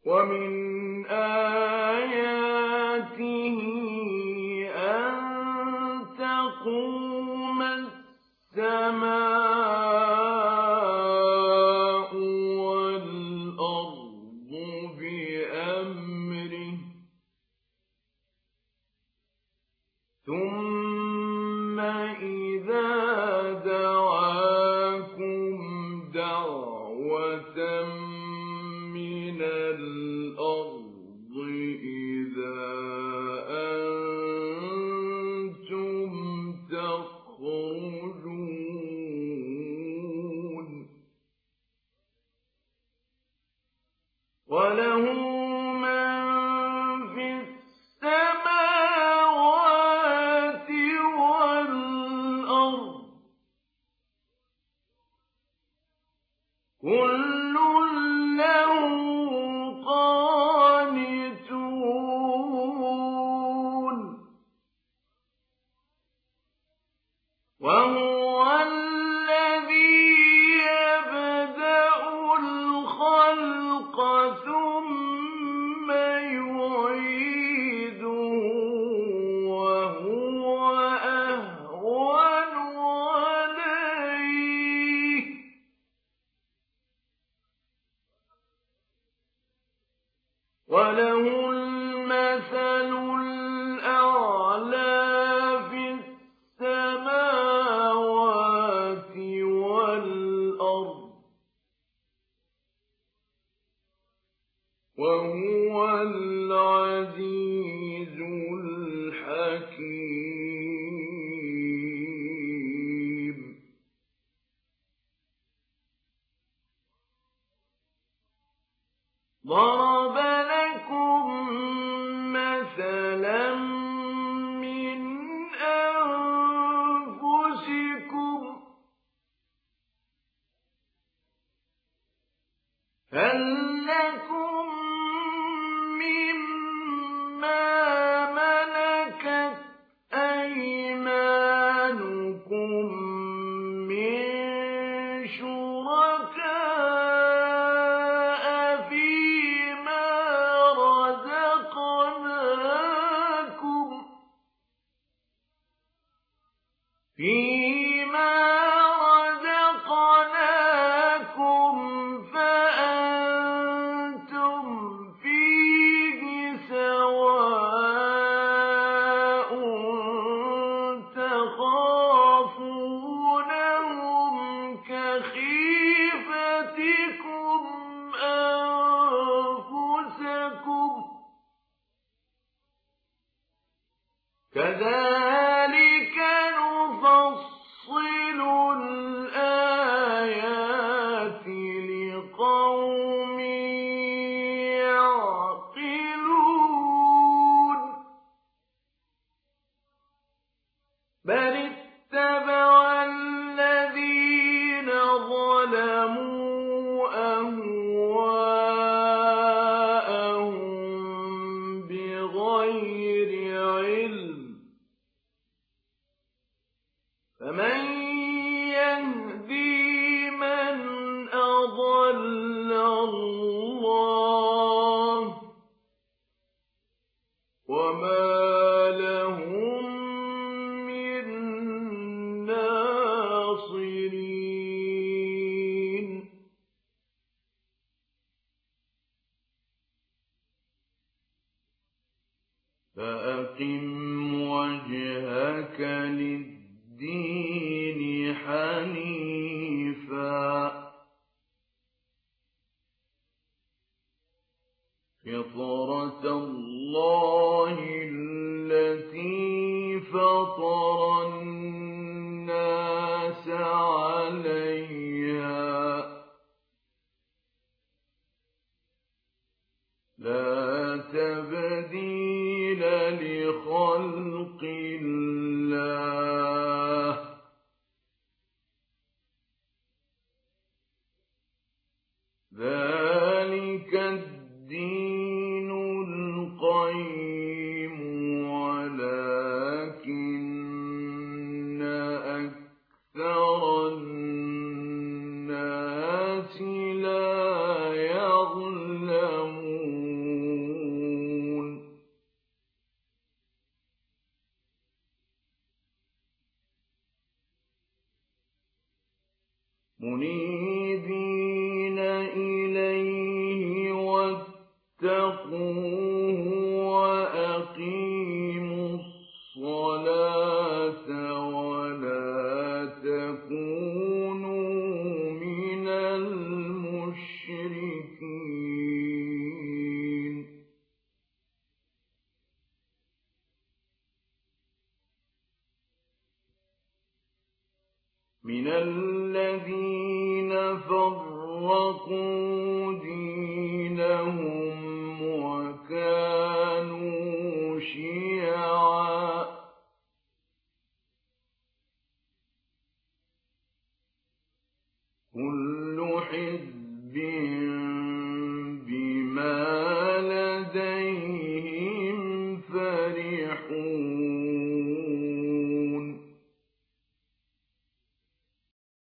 ومن آياته أن تقوم السماء والأرض بأمره ثم إذا دعاكم دعوة من الأرض إذا أنتم تخرجون وله من في السماوات والأرض كل له قانتون وهو الذي يبدأ الخلق ثم يعيده وهو أهون عليه وله المثل الأعلى في السماوات والأرض وهو العزيز الحكيم ضرب لكم مثلا من أنفسكم هل لكم مما ملكت أيمانكم من شركاء فيما رزقناكم فأنتم فيه سواء تخافونهم كخيفتكم أنفسكم كذلك نفصل الآيات لقوم يعقلون بل اتبع الذين ظلموا أهواءهم بغير علم فمن يهدي من أضل الله وما لهم من ناصرين فأقم وجهك للدين حنيفا فطرة الله التي فطر الناس عليها لا تبديل لخلق الله ذلك الدين القيم ولكن أكثر الناس لا يعلمون واتقوه وأقيموا الصلاة ولا تكونوا من المشركين من الذين فرقوا دينهم وكانوا شيعا كل حزب بما لديهم فرحون